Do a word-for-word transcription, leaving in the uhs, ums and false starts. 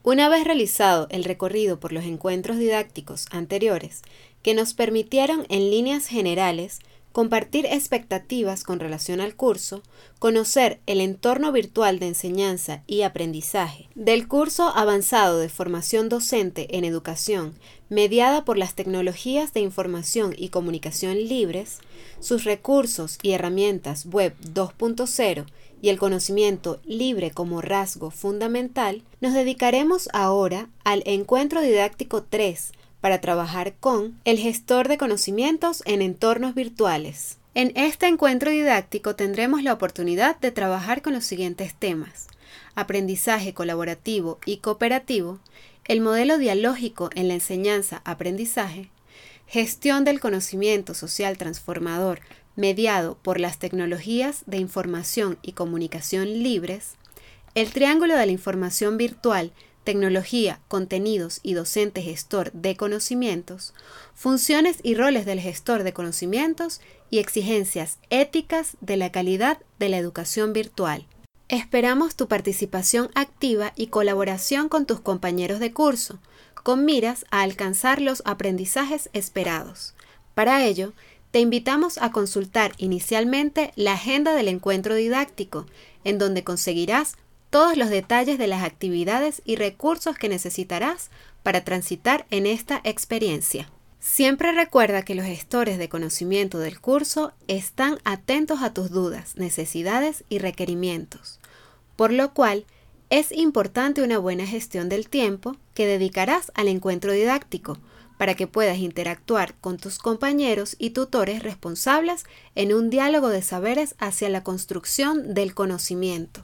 Una vez realizado el recorrido por los encuentros didácticos anteriores, que nos permitieron en líneas generales compartir expectativas con relación al curso, conocer el entorno virtual de enseñanza y aprendizaje del curso avanzado de formación docente en educación mediada por las tecnologías de información y comunicación libres, sus recursos y herramientas web dos punto cero y el conocimiento libre como rasgo fundamental, nos dedicaremos ahora al encuentro didáctico tres, para trabajar con el gestor de conocimientos en entornos virtuales. En este encuentro didáctico tendremos la oportunidad de trabajar con los siguientes temas: aprendizaje colaborativo y cooperativo, el modelo dialógico en la enseñanza-aprendizaje, gestión del conocimiento social transformador mediado por las tecnologías de información y comunicación libres, el triángulo de la información virtual, tecnología, contenidos y docente gestor de conocimientos, funciones y roles del gestor de conocimientos y exigencias éticas de la calidad de la educación virtual. Esperamos tu participación activa y colaboración con tus compañeros de curso, con miras a alcanzar los aprendizajes esperados. Para ello, te invitamos a consultar inicialmente la agenda del encuentro didáctico, en donde conseguirás todos los detalles de las actividades y recursos que necesitarás para transitar en esta experiencia. Siempre recuerda que los gestores de conocimiento del curso están atentos a tus dudas, necesidades y requerimientos, por lo cual es importante una buena gestión del tiempo que dedicarás al encuentro didáctico para que puedas interactuar con tus compañeros y tutores responsables en un diálogo de saberes hacia la construcción del conocimiento.